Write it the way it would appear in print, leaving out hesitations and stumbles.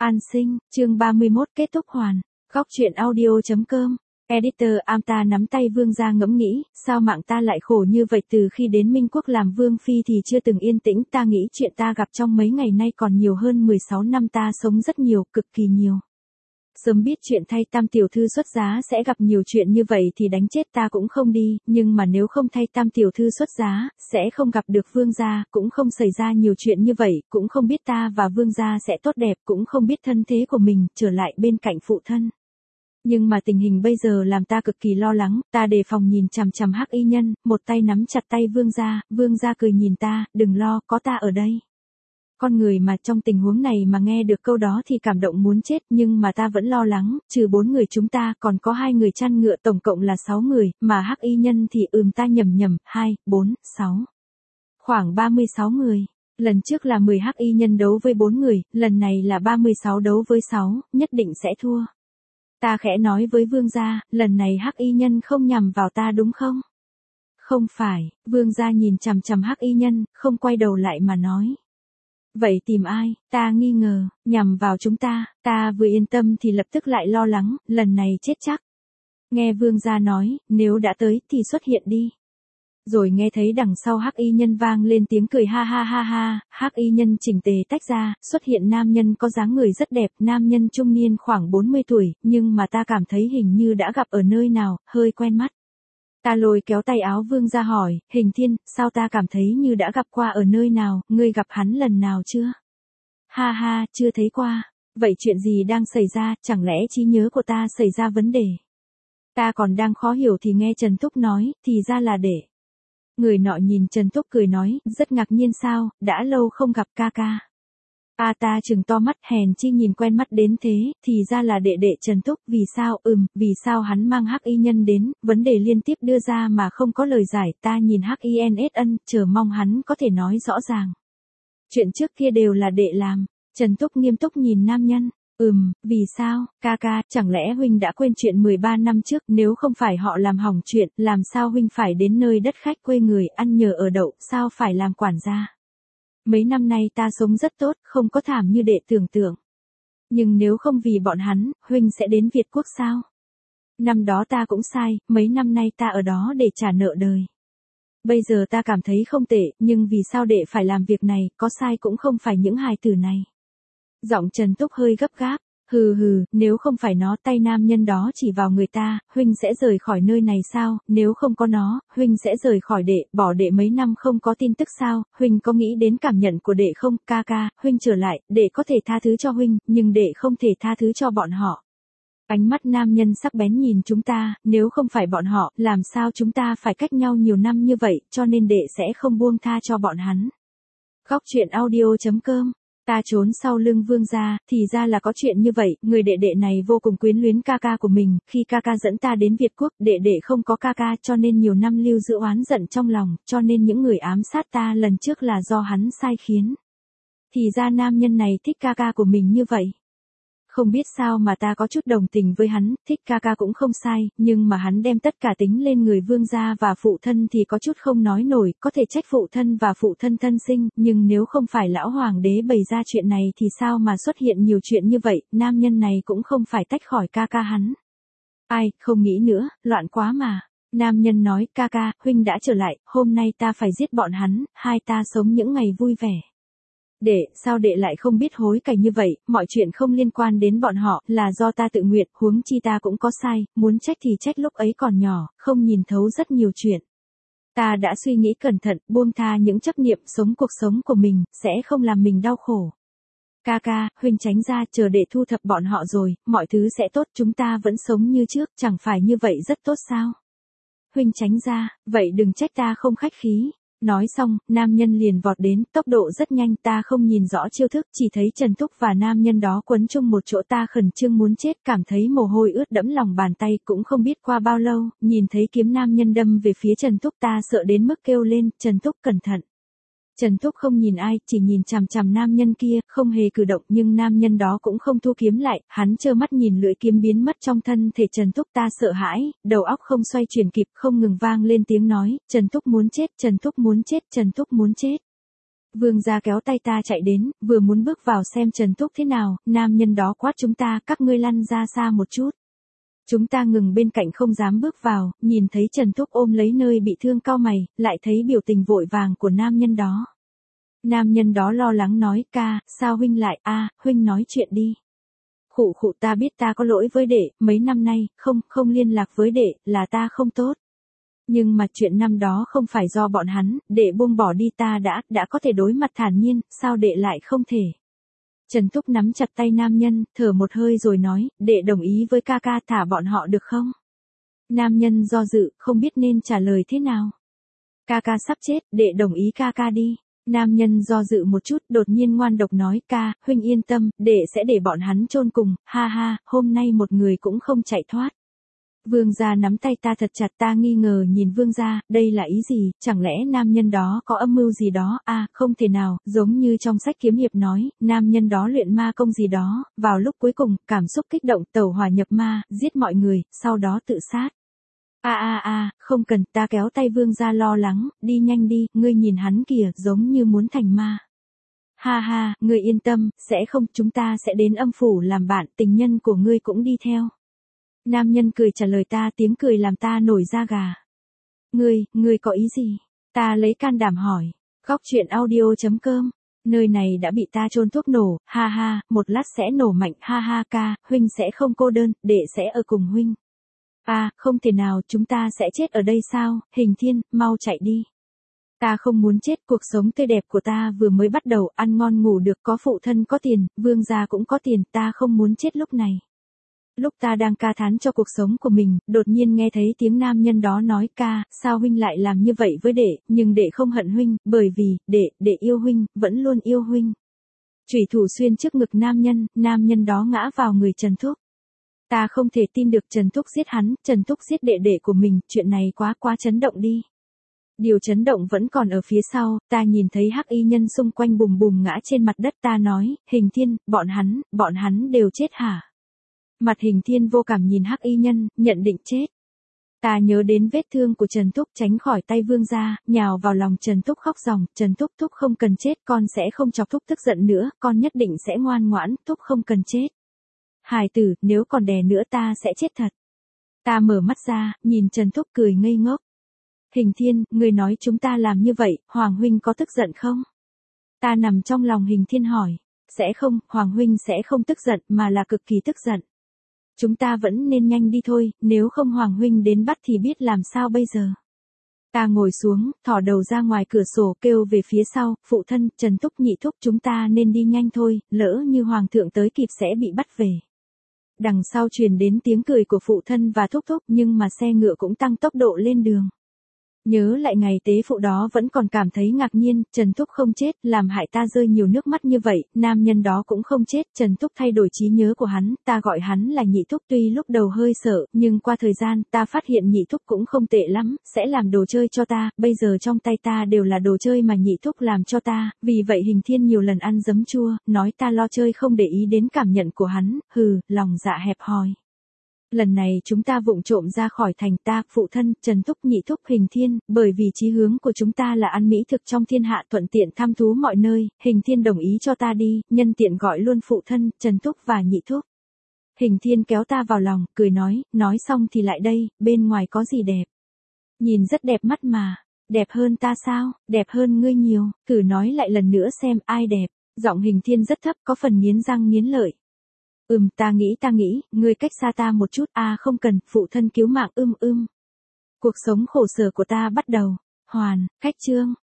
An sinh, chương 31 kết thúc hoàn. Góc truyện audio.com. Editor ta nắm tay vương gia ngẫm nghĩ, sao mạng ta lại khổ như vậy, từ khi đến Minh Quốc làm vương phi thì chưa từng yên tĩnh, ta nghĩ chuyện ta gặp trong mấy ngày nay còn nhiều hơn 16 năm ta sống rất nhiều, cực kỳ nhiều. Sớm biết chuyện thay Tam tiểu thư xuất giá sẽ gặp nhiều chuyện như vậy thì đánh chết ta cũng không đi, nhưng mà nếu không thay Tam tiểu thư xuất giá, sẽ không gặp được vương gia, cũng không xảy ra nhiều chuyện như vậy, cũng không biết ta và vương gia sẽ tốt đẹp, cũng không biết thân thế của mình trở lại bên cạnh phụ thân. Nhưng mà tình hình bây giờ làm ta cực kỳ lo lắng, ta đề phòng nhìn chằm chằm Hắc Y Nhân, một tay nắm chặt tay vương gia cười nhìn ta, đừng lo, có ta ở đây. Con người mà trong tình huống này mà nghe được câu đó thì cảm động muốn chết, nhưng mà ta vẫn lo lắng, trừ 4 người chúng ta còn có 2 người chăn ngựa, tổng cộng là 6 người, mà Hắc Y Nhân thì ta nhầm, 2, 4, 6. Khoảng 36 người. Lần trước là 10 Hắc Y Nhân đấu với 4 người, lần này là 36 đấu với 6, nhất định sẽ thua. Ta khẽ nói với vương gia, lần này Hắc Y Nhân không nhằm vào ta đúng không? Không phải, vương gia nhìn chằm chằm Hắc Y Nhân, không quay đầu lại mà nói. Vậy tìm ai? Ta nghi ngờ, nhằm vào chúng ta vừa yên tâm thì lập tức lại lo lắng, lần này chết chắc. Nghe vương gia nói, nếu đã tới thì xuất hiện đi. Rồi nghe thấy đằng sau Hắc Y Nhân vang lên tiếng cười ha ha ha ha, Hắc Y Nhân chỉnh tề tách ra, xuất hiện nam nhân có dáng người rất đẹp, nam nhân trung niên khoảng 40 tuổi, nhưng mà ta cảm thấy hình như đã gặp ở nơi nào, hơi quen mắt. Ta lôi kéo tay áo vương ra hỏi, Hình Thiên, sao ta cảm thấy như đã gặp qua ở nơi nào, ngươi gặp hắn lần nào chưa? Ha ha, chưa thấy qua. Vậy chuyện gì đang xảy ra, chẳng lẽ trí nhớ của ta xảy ra vấn đề? Ta còn đang khó hiểu thì nghe Trần Thúc nói, thì ra là để. Người nọ nhìn Trần Thúc cười nói, rất ngạc nhiên sao, đã lâu không gặp ca ca. Ta trừng to mắt, hèn chi nhìn quen mắt đến thế, thì ra là đệ đệ Trần Thúc, vì sao hắn mang Hắc Y Nhân đến, vấn đề liên tiếp đưa ra mà không có lời giải, ta nhìn Hắc Y N chờ mong hắn có thể nói rõ ràng. Chuyện trước kia đều là đệ làm. Trần Thúc nghiêm túc nhìn nam nhân. Vì sao, ca ca, chẳng lẽ huynh đã quên chuyện 13 năm trước, nếu không phải họ làm hỏng chuyện, làm sao huynh phải đến nơi đất khách quê người, ăn nhờ ở đậu, sao phải làm quản gia? Mấy năm nay ta sống rất tốt, không có thảm như đệ tưởng tượng. Nhưng nếu không vì bọn hắn, huynh sẽ đến Việt Quốc sao? Năm đó ta cũng sai, mấy năm nay ta ở đó để trả nợ đời. Bây giờ ta cảm thấy không tệ, nhưng vì sao đệ phải làm việc này, có sai cũng không phải những hài tử này. Giọng Trần Túc hơi gấp gáp, nếu không phải nó, tay nam nhân đó chỉ vào người ta, huynh sẽ rời khỏi nơi này sao, nếu không có nó, huynh sẽ rời khỏi đệ, bỏ đệ mấy năm không có tin tức sao, huynh có nghĩ đến cảm nhận của đệ không, ca ca, huynh trở lại, đệ có thể tha thứ cho huynh, nhưng đệ không thể tha thứ cho bọn họ. Ánh mắt nam nhân sắc bén nhìn chúng ta, nếu không phải bọn họ, làm sao chúng ta phải cách nhau nhiều năm như vậy, cho nên đệ sẽ không buông tha cho bọn hắn. Góc truyện audio.com. Ta trốn sau lưng vương gia, thì ra là có chuyện như vậy, người đệ đệ này vô cùng quyến luyến ca ca của mình, khi ca ca dẫn ta đến Việt Quốc, đệ đệ không có ca ca cho nên nhiều năm lưu giữ oán giận trong lòng, cho nên những người ám sát ta lần trước là do hắn sai khiến. Thì ra nam nhân này thích ca ca của mình như vậy. Không biết sao mà ta có chút đồng tình với hắn, thích ca ca cũng không sai, nhưng mà hắn đem tất cả tính lên người vương gia và phụ thân thì có chút không nói nổi, có thể trách phụ thân và phụ thân thân sinh, nhưng nếu không phải lão hoàng đế bày ra chuyện này thì sao mà xuất hiện nhiều chuyện như vậy, nam nhân này cũng không phải tách khỏi ca ca hắn. Ai, không nghĩ nữa, loạn quá mà. Nam nhân nói, ca ca, huynh đã trở lại, hôm nay ta phải giết bọn hắn, hai ta sống những ngày vui vẻ. Sao đệ lại không biết hối cải như vậy, mọi chuyện không liên quan đến bọn họ, là do ta tự nguyện, huống chi ta cũng có sai, muốn trách thì trách lúc ấy còn nhỏ, không nhìn thấu rất nhiều chuyện. Ta đã suy nghĩ cẩn thận, buông tha những chấp niệm, sống cuộc sống của mình, sẽ không làm mình đau khổ. Ca ca, huynh tránh ra, chờ đệ thu thập bọn họ rồi, mọi thứ sẽ tốt, chúng ta vẫn sống như trước, chẳng phải như vậy rất tốt sao? Huynh tránh ra, vậy đừng trách ta không khách khí. Nói xong, nam nhân liền vọt đến, tốc độ rất nhanh, ta không nhìn rõ chiêu thức, chỉ thấy Trần Thúc và nam nhân đó quấn chung một chỗ, ta khẩn trương muốn chết, cảm thấy mồ hôi ướt đẫm lòng bàn tay, cũng không biết qua bao lâu, nhìn thấy kiếm nam nhân đâm về phía Trần Thúc, ta sợ đến mức kêu lên, Trần Thúc cẩn thận. Trần Thúc không nhìn ai, chỉ nhìn chằm chằm nam nhân kia, không hề cử động, nhưng nam nhân đó cũng không thu kiếm lại, hắn trơ mắt nhìn lưỡi kiếm biến mất trong thân thể Trần Thúc, ta sợ hãi, đầu óc không xoay chuyển kịp, không ngừng vang lên tiếng nói, Trần Thúc muốn chết, Trần Thúc muốn chết, Trần Thúc muốn chết. Vương gia kéo tay ta chạy đến, vừa muốn bước vào xem Trần Thúc thế nào, nam nhân đó quát chúng ta, các ngươi lăn ra xa một chút. Chúng ta ngừng bên cạnh không dám bước vào, nhìn thấy Trần Thúc ôm lấy nơi bị thương cau mày, lại thấy biểu tình vội vàng của nam nhân đó. Nam nhân đó lo lắng nói, ca, sao huynh lại, huynh nói chuyện đi. Khụ khụ, ta biết ta có lỗi với đệ, mấy năm nay, không liên lạc với đệ, là ta không tốt. Nhưng mà chuyện năm đó không phải do bọn hắn, đệ buông bỏ đi ta đã có thể đối mặt thản nhiên, sao đệ lại không thể. Trần Thúc nắm chặt tay nam nhân, thở một hơi rồi nói, đệ đồng ý với ca ca thả bọn họ được không? Nam nhân do dự, không biết nên trả lời thế nào. Ca ca sắp chết, đệ đồng ý ca ca đi. Nam nhân do dự một chút, đột nhiên ngoan độc nói, ca, huynh yên tâm, đệ sẽ để bọn hắn chôn cùng, ha ha, hôm nay một người cũng không chạy thoát. Vương gia nắm tay ta thật chặt, ta nghi ngờ nhìn vương gia, đây là ý gì, chẳng lẽ nam nhân đó có âm mưu gì đó, không thể nào, giống như trong sách kiếm hiệp nói, nam nhân đó luyện ma công gì đó, vào lúc cuối cùng, cảm xúc kích động, tẩu hỏa nhập ma, giết mọi người, sau đó tự sát. Không cần, ta kéo tay vương gia lo lắng, đi nhanh đi, ngươi nhìn hắn kìa, giống như muốn thành ma. Ha ha, ngươi yên tâm, sẽ không, chúng ta sẽ đến âm phủ làm bạn, tình nhân của ngươi cũng đi theo. Nam nhân cười trả lời ta, tiếng cười làm ta nổi da gà. Ngươi có ý gì? Ta lấy can đảm hỏi. Góc chuyện audio.com, nơi này đã bị ta chôn thuốc nổ, ha ha, một lát sẽ nổ mạnh, ha ha ca, huynh sẽ không cô đơn, đệ sẽ ở cùng huynh. Không thể nào, chúng ta sẽ chết ở đây sao, Hình Thiên, mau chạy đi. Ta không muốn chết, cuộc sống tươi đẹp của ta vừa mới bắt đầu, ăn ngon ngủ được, có phụ thân có tiền, vương gia cũng có tiền, ta không muốn chết lúc này. Lúc ta đang ca thán cho cuộc sống của mình, đột nhiên nghe thấy tiếng nam nhân đó nói, ca, sao huynh lại làm như vậy với đệ, nhưng đệ không hận huynh, bởi vì, đệ yêu huynh, vẫn luôn yêu huynh. Chủy thủ xuyên trước ngực nam nhân đó ngã vào người Trần Thúc. Ta không thể tin được Trần Thúc giết hắn, Trần Thúc giết đệ của mình, chuyện này quá chấn động đi. Điều chấn động vẫn còn ở phía sau, ta nhìn thấy hắc y nhân xung quanh bùm bùm ngã trên mặt đất, ta nói, Hình Thiên, bọn hắn đều chết hả? Mặt Hình Thiên vô cảm nhìn hắc y nhân, nhận định chết. Ta nhớ đến vết thương của Trần Thúc, tránh khỏi tay vương gia, nhào vào lòng Trần Thúc khóc ròng, Trần Thúc, Thúc không cần chết, con sẽ không chọc Thúc tức giận nữa, con nhất định sẽ ngoan ngoãn, Thúc không cần chết. Hài tử, nếu còn đè nữa ta sẽ chết thật. Ta mở mắt ra, nhìn Trần Thúc cười ngây ngốc. Hình Thiên, người nói chúng ta làm như vậy, Hoàng huynh có tức giận không? Ta nằm trong lòng Hình Thiên hỏi. Sẽ không, Hoàng huynh sẽ không tức giận, mà là cực kỳ tức giận. Chúng ta vẫn nên nhanh đi thôi, nếu không Hoàng huynh đến bắt thì biết làm sao bây giờ. Ta ngồi xuống, thò đầu ra ngoài cửa sổ kêu về phía sau, phụ thân, Trần Thúc nhị thúc, chúng ta nên đi nhanh thôi, lỡ như Hoàng thượng tới kịp sẽ bị bắt về. Đằng sau truyền đến tiếng cười của phụ thân và thúc thúc, nhưng mà xe ngựa cũng tăng tốc độ lên đường. Nhớ lại ngày tế phụ đó vẫn còn cảm thấy ngạc nhiên, Trần Thúc không chết, làm hại ta rơi nhiều nước mắt như vậy, nam nhân đó cũng không chết, Trần Thúc thay đổi trí nhớ của hắn, ta gọi hắn là nhị thúc, tuy lúc đầu hơi sợ, nhưng qua thời gian, ta phát hiện nhị thúc cũng không tệ lắm, sẽ làm đồ chơi cho ta, bây giờ trong tay ta đều là đồ chơi mà nhị thúc làm cho ta, vì vậy Hình Thiên nhiều lần ăn giấm chua, nói ta lo chơi không để ý đến cảm nhận của hắn, lòng dạ hẹp hòi. Lần này chúng ta vụng trộm ra khỏi thành, ta, phụ thân, Trần Thúc, nhị thúc, Hình Thiên, bởi vì chí hướng của chúng ta là ăn mỹ thực trong thiên hạ, thuận tiện thăm thú mọi nơi, Hình Thiên đồng ý cho ta đi, nhân tiện gọi luôn phụ thân, Trần Thúc và nhị thúc. Hình Thiên kéo ta vào lòng, cười nói xong thì lại đây, bên ngoài có gì đẹp? Nhìn rất đẹp mắt mà, đẹp hơn ta sao, đẹp hơn ngươi nhiều, thử nói lại lần nữa xem ai đẹp, giọng Hình Thiên rất thấp, có phần nghiến răng nghiến lợi. Ta nghĩ, ngươi cách xa ta một chút, không cần, phụ thân cứu mạng, Cuộc sống khổ sở của ta bắt đầu, khách chương.